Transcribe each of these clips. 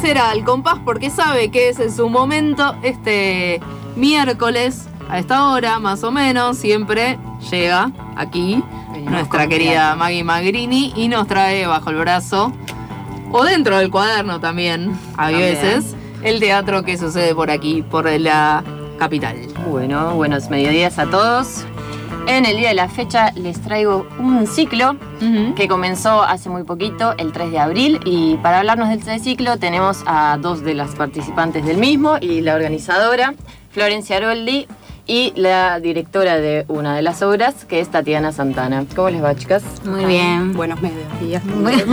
será al compás porque sabe que ese es su momento. Este miércoles, a esta hora más o menos, siempre llega aquí nuestra querida Maggie Magrini y nos trae bajo el brazo, o dentro del cuaderno también, a veces, el teatro que sucede por aquí, por la capital. Bueno, buenos mediodías a todos. En el día de la fecha les traigo un ciclo que comenzó hace muy poquito, el 3 de abril, y para hablarnos de este ciclo tenemos a dos de las participantes del mismo y la organizadora, Florencia Aroldi, y la directora de una de las obras, que es Tatiana Santana. ¿Cómo les va, chicas? Muy bien. Buenos mediodías.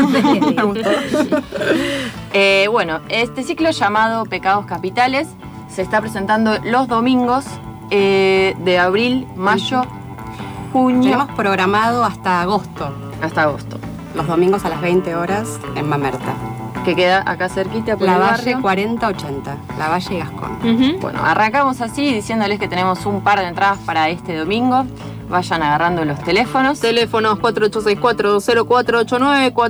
Bueno, este ciclo llamado Pecados Capitales se está presentando los domingos de abril, mayo, junio. Tenemos programado hasta agosto. Hasta agosto. Los domingos a las 20 horas en Mamerta. Que queda acá cerquita por La el Valle barrio. 4080, La Valle y Gascón. Bueno, arrancamos así diciéndoles que tenemos un par de entradas para este domingo. Vayan agarrando los teléfonos. Teléfonos 4864-0489,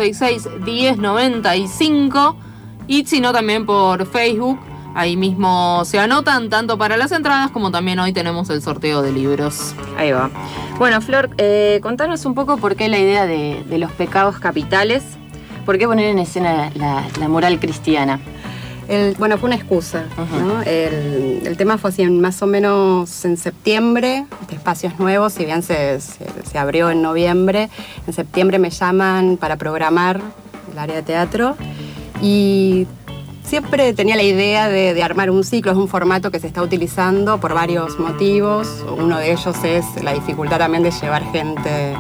4866-1095 y si no también por Facebook. Ahí mismo se anotan tanto para las entradas como también hoy tenemos el sorteo de libros. Ahí va. Bueno, Flor, contanos un poco por qué la idea de los pecados capitales. ¿Por qué poner en escena la moral cristiana? Bueno, fue una excusa, ¿no? El tema fue así, más o menos en septiembre, de Espacios Nuevos, si bien se abrió en noviembre. En septiembre me llaman para programar el área de teatro y siempre tenía la idea de armar un ciclo. Es un formato que se está utilizando por varios motivos. Uno de ellos es la dificultad también de llevar gente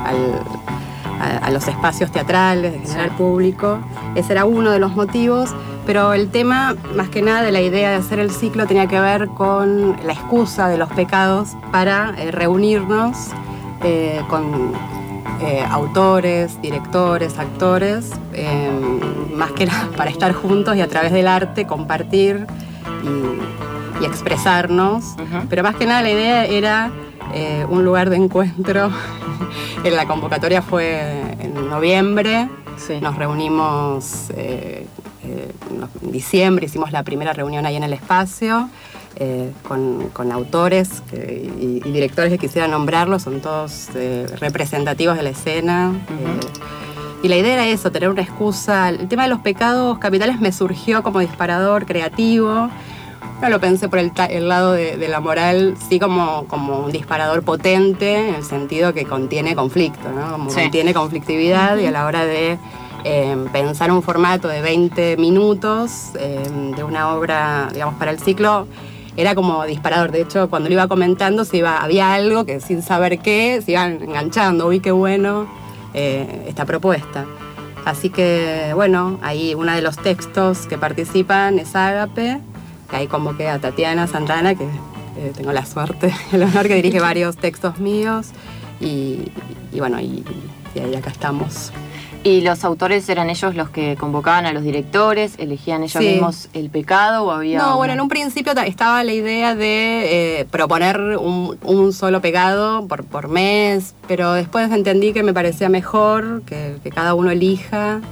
a los espacios teatrales, de generar público. Ese era uno de los motivos, pero el tema, más que nada, de la idea de hacer el ciclo tenía que ver con la excusa de los pecados para reunirnos con autores, directores, actores, más que nada para estar juntos y a través del arte compartir y expresarnos. Pero más que nada la idea era un lugar de encuentro. En la convocatoria fue en noviembre, nos reunimos en diciembre, hicimos la primera reunión ahí en el espacio con autores y directores que quisiera nombrarlos, son todos representativos de la escena. Y la idea era eso, tener una excusa. El tema de los pecados capitales me surgió como disparador creativo. No lo pensé por el lado de la moral, sí como un disparador potente, en el sentido que contiene conflicto, ¿no? Como contiene conflictividad y a la hora de pensar un formato de 20 minutos de una obra, digamos, para el ciclo, era como disparador. De hecho, cuando lo iba comentando, había algo que sin saber qué, se iban enganchando. Uy, qué bueno esta propuesta. Así que, bueno, ahí uno de los textos que participan es Ágape. Ahí convoqué a Tatiana Santana, que tengo la suerte, el honor, que dirige varios textos míos. Y bueno, y ahí acá estamos. ¿Y los autores eran ellos los que convocaban a los directores? ¿Elegían ellos mismos el pecado o había...? No, bueno, en un principio estaba la idea de proponer un solo pecado por mes, pero después entendí que me parecía mejor que cada uno elija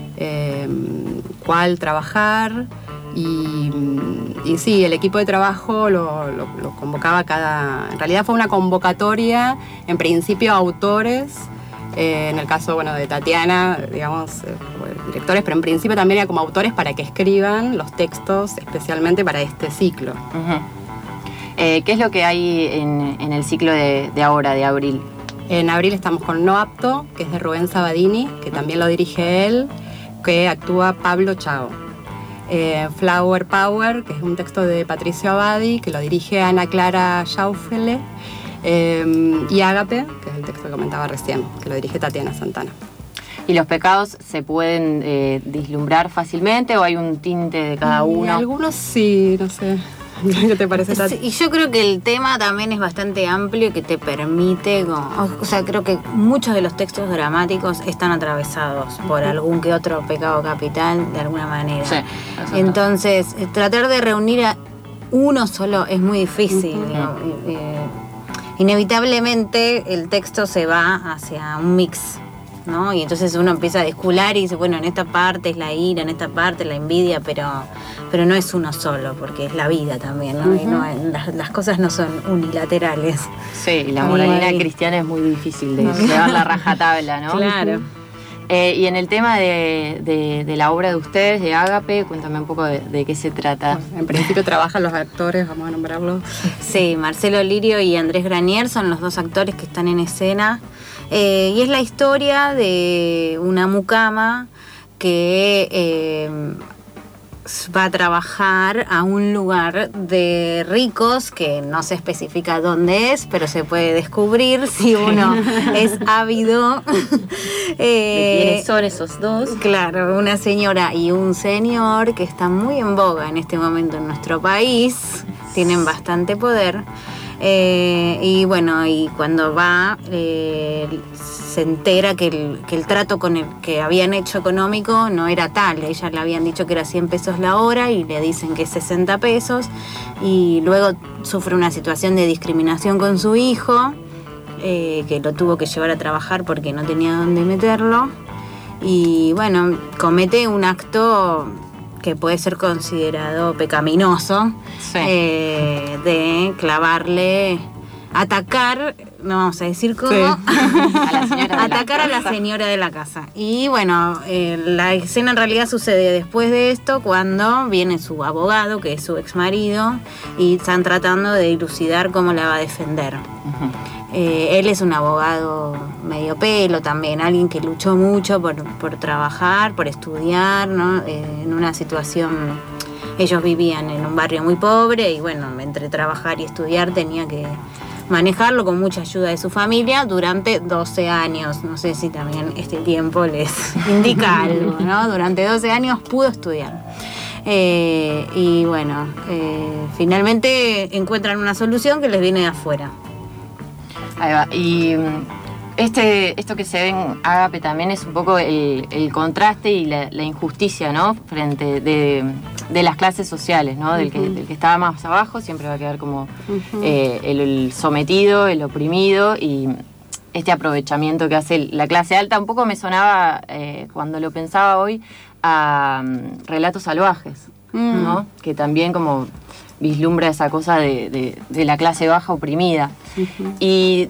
cuál trabajar. Y sí, el equipo de trabajo lo convocaba en realidad fue una convocatoria, en principio a autores, en el caso, bueno, de Tatiana, digamos, directores, pero en principio también era como autores para que escriban los textos especialmente para este ciclo. ¿Qué es lo que hay en el ciclo de ahora, de abril? En abril estamos con No Apto, que es de Rubén Sabadini, que también lo dirige él, que actúa Pablo Chao. Flower Power, que es un texto de Patricio Abadi, que lo dirige Ana Clara Schaufele, y Ágape, que es el texto que comentaba recién, que lo dirige Tatiana Santana. ¿Y los pecados se pueden vislumbrar fácilmente o hay un tinte de cada uno? Algunos sí, no sé. ¿Qué te parece, Tati? Y yo creo que el tema también es bastante amplio, que te permite, o sea, creo que muchos de los textos dramáticos están atravesados por algún que otro pecado capital de alguna manera. Sí, entonces, tratar de reunir a uno solo es muy difícil. Inevitablemente el texto se va hacia un mix ¿no? Y entonces uno empieza a descular y dice, bueno, en esta parte es la ira, en esta parte es la envidia, pero no es uno solo, porque es la vida también, ¿no? Y las cosas no son unilaterales. Sí, y la moralidad cristiana es muy difícil de llevar la rajatabla, ¿no? Claro. Y en el tema de la obra de ustedes, de Ágape, cuéntame un poco de qué se trata. En principio trabajan los actores, vamos a nombrarlos. Sí, Marcelo Lirio y Andrés Granier son los dos actores que están en escena. Y es la historia de una mucama que va a trabajar a un lugar de ricos que no se especifica dónde es, pero se puede descubrir si uno es ávido. ¿De quiénes son esos dos? Claro, una señora y un señor que están muy en boga en este momento en nuestro país, tienen bastante poder. Y bueno, y cuando va se entera que el trato con el que habían hecho económico no era tal. Ella le habían dicho que era 100 pesos la hora y le dicen que es 60 pesos, y luego sufre una situación de discriminación con su hijo, que lo tuvo que llevar a trabajar porque no tenía dónde meterlo, y bueno, comete un acto que puede ser considerado pecaminoso, sí, de clavarle, atacar, no vamos a decir cómo, sí, a la señora atacar a la señora de la casa. Y bueno, la escena en realidad sucede después de esto, cuando viene su abogado, que es su ex marido, y están tratando de dilucidar cómo la va a defender. Uh-huh. Él es un abogado medio pelo también, alguien que luchó mucho por trabajar, por estudiar, ¿no? En una situación, ellos vivían en un barrio muy pobre y bueno, entre trabajar y estudiar tenía que manejarlo con mucha ayuda de su familia durante 12 años. No sé si también este tiempo les indica algo, ¿no? Durante 12 años pudo estudiar. Y bueno, finalmente encuentran una solución que les viene de afuera. Ahí va. Y esto que se ve en Ágape también es un poco el contraste y la injusticia, ¿no? Frente de las clases sociales, ¿no? Del que estaba más abajo siempre va a quedar como el sometido, el oprimido, y este aprovechamiento que hace la clase alta. Un poco me sonaba, cuando lo pensaba hoy, a Relatos Salvajes, ¿no? Que también como vislumbra esa cosa de la clase baja oprimida. Y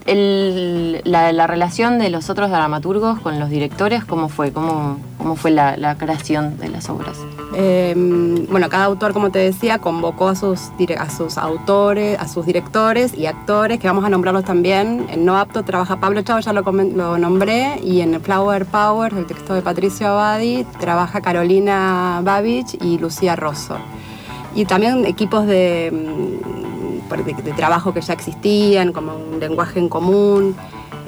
la relación de los otros dramaturgos con los directores, ¿cómo fue? ¿Cómo fue la creación de las obras? Bueno, cada autor, como te decía, convocó a sus autores, a sus directores y actores, que vamos a nombrarlos también. En No Apto trabaja Pablo Chao, ya lo nombré, y en Flower Power, el texto de Patricio Abadi, trabaja Carolina Babich y Lucía Rosso. Y también equipos de trabajo que ya existían, como un lenguaje en común.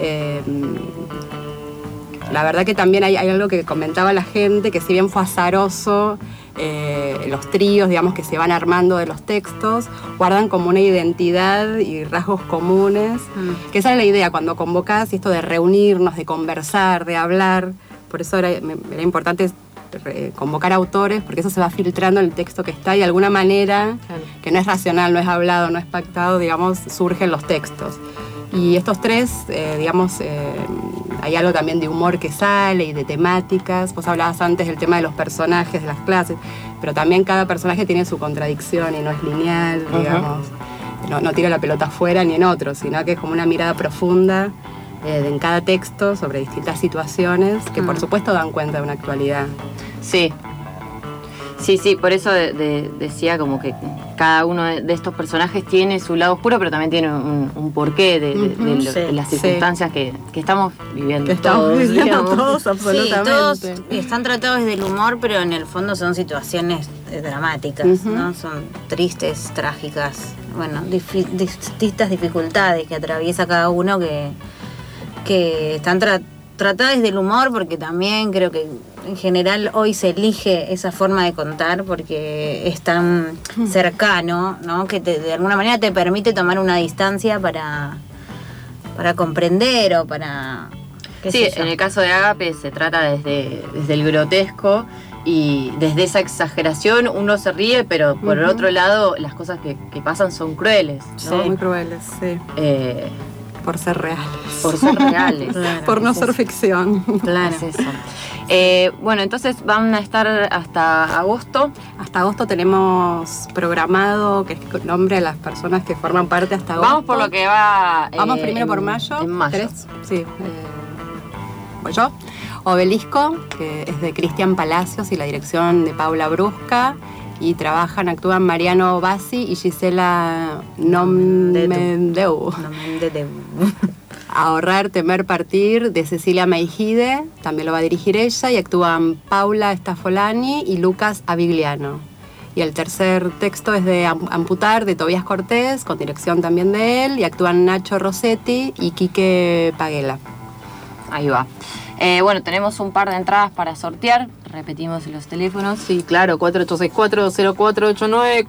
La verdad que también hay algo que comentaba la gente, que si bien fue azaroso, los tríos, digamos, que se van armando de los textos, guardan como una identidad y rasgos comunes, que esa es la idea cuando convocás, y esto de reunirnos, de conversar, de hablar. Por eso era importante convocar autores, porque eso se va filtrando en el texto que está, y de alguna manera, claro, que no es racional, no es hablado, no es pactado, digamos, surgen los textos. Y estos tres, digamos, hay algo también de humor que sale y de temáticas. Vos hablabas antes del tema de los personajes, de las clases, pero también cada personaje tiene su contradicción y no es lineal, digamos. No tira la pelota afuera ni en otro, sino que es como una mirada profunda en cada texto sobre distintas situaciones que por supuesto dan cuenta de una actualidad. Sí, por eso decía como que cada uno de estos personajes tiene su lado oscuro, pero también tiene un porqué de las circunstancias que estamos viviendo. Que estamos viviendo todos, absolutamente. Sí, todos están tratados desde el humor, pero en el fondo son situaciones dramáticas, ¿no? Son tristes, trágicas, bueno, distintas dificultades que atraviesa cada uno, que están tratadas desde el humor, porque también creo que en general hoy se elige esa forma de contar porque es tan cercano, ¿no? Que de alguna manera te permite tomar una distancia para comprender o para... Sí, en el caso de Ágape se trata desde el grotesco, y desde esa exageración uno se ríe, pero por el otro lado las cosas que pasan son crueles, ¿no? Son muy crueles, sí. por ser reales. Por ser reales. Claro, por no es ser eso. ficción. Claro. Es eso. Bueno, entonces van a estar hasta agosto. Hasta agosto tenemos programado, que es el nombre de las personas que forman parte hasta agosto. Vamos por lo que va. Vamos primero por mayo. En mayo. 3, sí. Voy yo. Obelisco, que es de Cristian Palacios y la dirección de Paula Brusca. Y actúan Mariano Bassi y Gisela Nomendeu. Ahorrar, temer, partir, de Cecilia Meijide, también lo va a dirigir ella, y actúan Paula Stafolani y Lucas Avigliano. Y el tercer texto es de Amputar, de Tobías Cortés, con dirección también de él, y actúan Nacho Rossetti y Quique Paguela. Ahí va. Bueno, tenemos un par de entradas para sortear. Repetimos los teléfonos. Sí, claro, 4864-0489,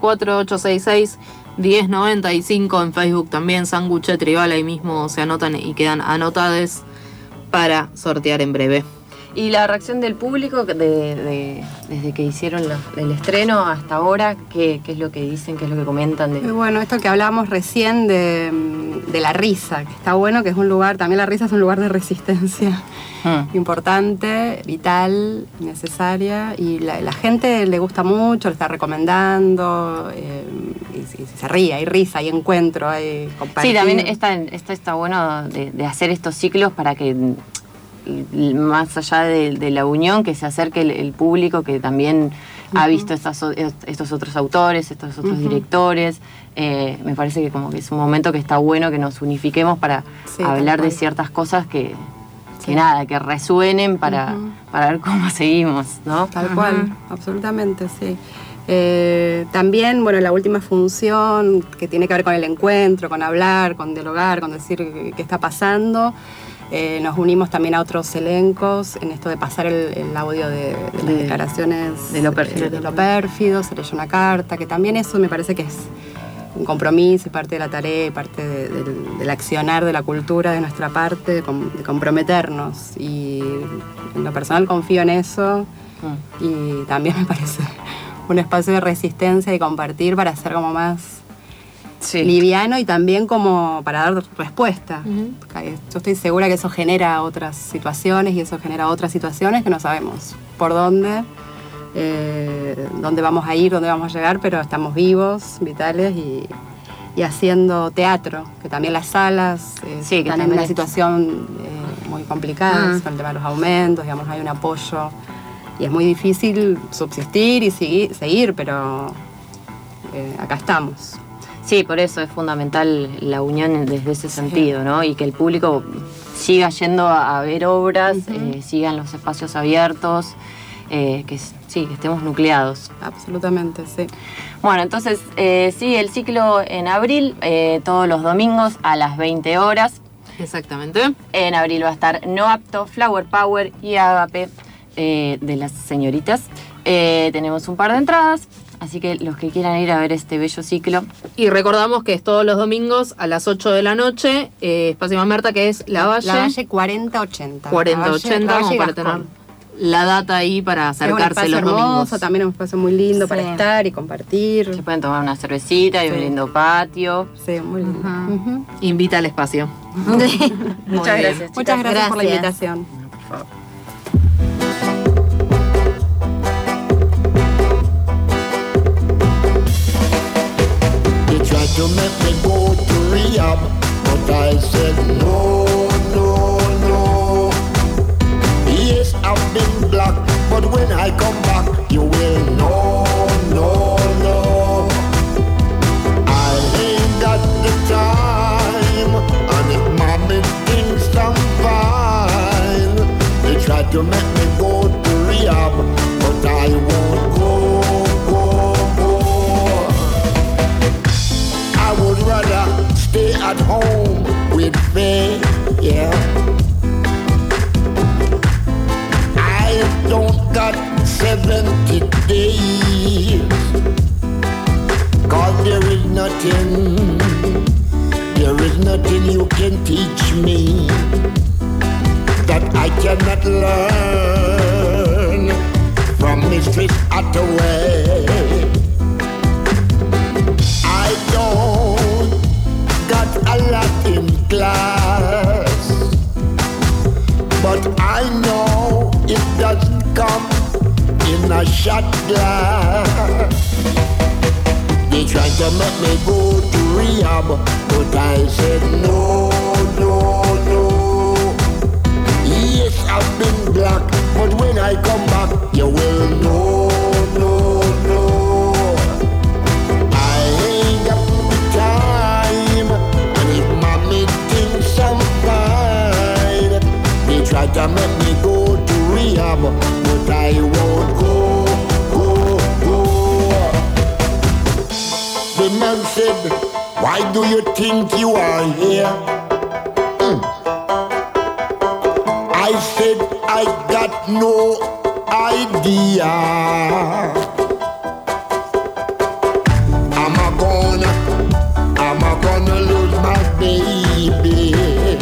4866-1095. En Facebook también, Sanguche Tribal, ahí mismo se anotan y quedan anotadas para sortear en breve. Y la reacción del público desde que hicieron el estreno hasta ahora, ¿qué es lo que dicen, qué es lo que comentan? Y bueno, esto que hablábamos recién de la risa, que está bueno, que es un lugar, también la risa es un lugar de resistencia importante, vital, necesaria, y la gente le gusta mucho, le está recomendando, y se ríe, hay risa, hay encuentro, hay compartir. Sí, también está bueno de hacer estos ciclos para que, más allá de la unión, que se acerque el público que también ha visto estos otros autores, estos otros directores. Me parece que como que es un momento que está bueno que nos unifiquemos para hablar de ciertas cosas que resuenen para ver cómo seguimos, ¿no? Tal cual, absolutamente, sí. También, bueno, la última función que tiene que ver con el encuentro, con hablar, con dialogar, con decir qué está pasando. Nos unimos también a otros elencos en esto de pasar el audio de las declaraciones de lo pérfido. De lo pérfido, se leyó una carta, que también eso me parece que es un compromiso y parte de la tarea y parte del accionar de la cultura de nuestra parte, de comprometernos. Y en lo personal confío en eso y también me parece un espacio de resistencia y compartir para hacer como más liviano y también como para dar respuesta. Yo estoy segura que eso genera otras situaciones y eso genera otras situaciones que no sabemos por dónde vamos a ir, dónde vamos a llegar, pero estamos vivos, vitales y haciendo teatro, que también las salas están en una situación muy complicada con el tema de los aumentos, digamos, hay un apoyo y es muy difícil subsistir y seguir, pero acá estamos. Sí, por eso es fundamental la unión desde ese sentido, ¿no? Y que el público siga yendo a ver obras, sigan los espacios abiertos, que estemos nucleados. Absolutamente, sí. Bueno, entonces sigue el ciclo en abril, todos los domingos a las 20 horas. Exactamente. En abril va a estar No Apto, Flower Power y Agape de las señoritas. Tenemos un par de entradas. Así que los que quieran ir a ver este bello ciclo. Y recordamos que es todos los domingos a las 8 de la noche, Espacio Mamerta, que es La Valle. La Valle 4080. 4080, como para tener la data ahí para acercarse los domingos. Hermoso, también un espacio muy lindo para estar y compartir. Se pueden tomar una cervecita y un lindo patio. Sí, muy lindo. Invita al espacio. Muchas gracias. Muchas gracias por la invitación. Por favor. To make me go to rehab, but I said no, no, no. Yes, I've been black, but when I come back, you will know, no, no. I ain't got the time, and if mommy thinks I'm fine, they try to make me go to rehab, but I won't go. I would rather stay at home with faith, yeah. I don't got 70 days, 'cause there is nothing you can teach me that I cannot learn from Mistress Hathaway. I don't got a lot in class, I know it doesn't come in a shot glass. They tried to make me go to rehab, but I said no, no, no. Yes, I've been black, but when I come back, you will know, no, no. I ain't got the time, and if mommy thinks I'm fine, they try to make me go to rehab, but I won't go, go, go. The man said, why do you think you are here? I said, I got no idea. Am I gonna lose my baby?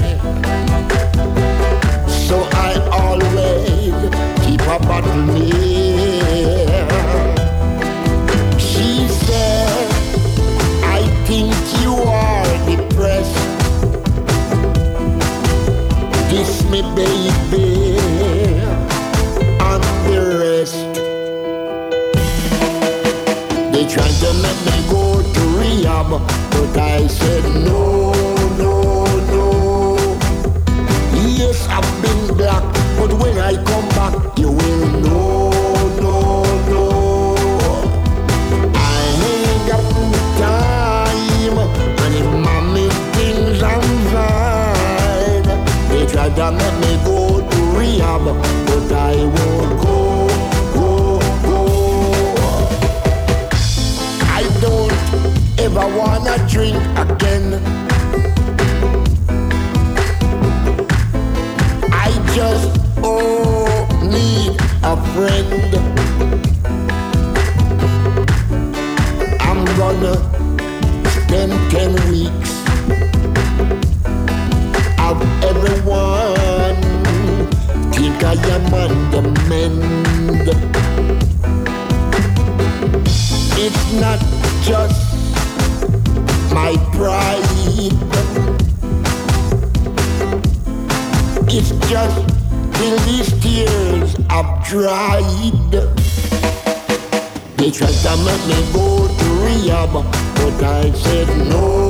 So I always keep a bottle near. She said, I think you are depressed. Kiss me, baby, and the rest. They tried to make me go to rehab, but I said no, no, no. Yes, I've been black, but when I come back, you will know, no, no. I ain't got the time, and if mommy thinks I'm fine, they try to make me go to rehab, but I won't go, go, go. I don't ever wanna drink again. I just need a friend. I'm gonna spend 10 weeks of everyone think I am on the mend. It's not just my pride, it's just till these tears have dried. They tried to make me go to rehab, but I said no.